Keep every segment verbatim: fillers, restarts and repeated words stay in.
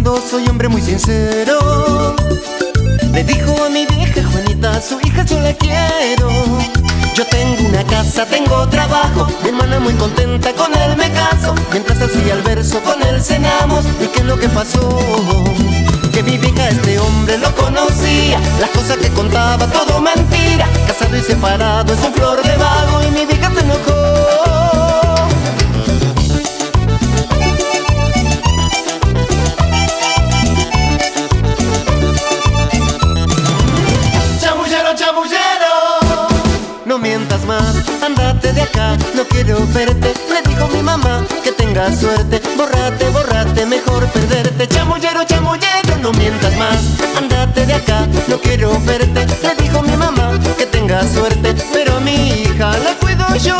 diciendo soy hombre muy sincero. Le dijo a mi vieja Juanita, su hija yo la quiero. Yo tengo una casa, tengo trabajo, mi hermana muy contenta, con él me caso. Mientras hacía el verso con él cenamos. ¿Y qué es lo que pasó? Que mi vieja a este hombre lo conocía, las cosas que contaba todo mentira. Casado y separado es un flor de vago y mi vieja se enojó. No mientas más, andate de acá, no quiero verte. Le dijo mi mamá que tengas suerte. Bórrate, bórrate, mejor perderte. Chamullero, chamullero, no mientas más, andate de acá, no quiero verte. Le dijo mi mamá que tengas suerte, pero a mi hija la cuido yo.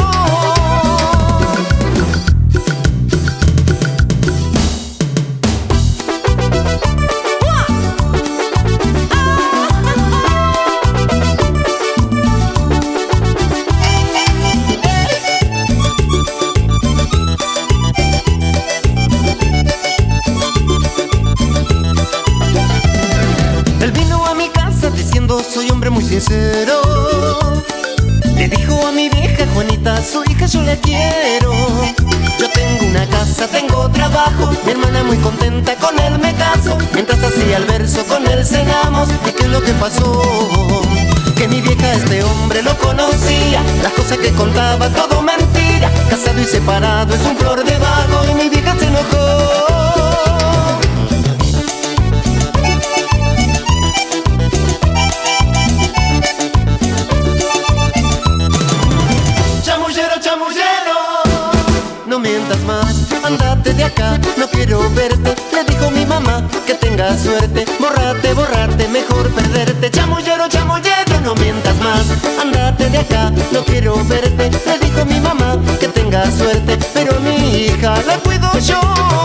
Soy hombre muy sincero. Le dijo a mi vieja Juanita, su hija yo la quiero. Yo tengo una casa, tengo trabajo, mi hermana muy contenta, con él me caso. Mientras hacía el verso con él cenamos. ¿Y qué es lo que pasó? Que mi vieja a este hombre lo conocía, las cosas que contaba todo mentira. Casado y separado es un flor de vago y mi vieja se enojó. No mientas más, andate de acá, no quiero verte. Le dijo mi mamá que tengas suerte. Bórrate, bórrate, mejor perderte. Chamullero, chamullero, no mientas más, andate de acá, no quiero verte. Le dijo mi mamá que tengas suerte, pero mi hija la cuido yo.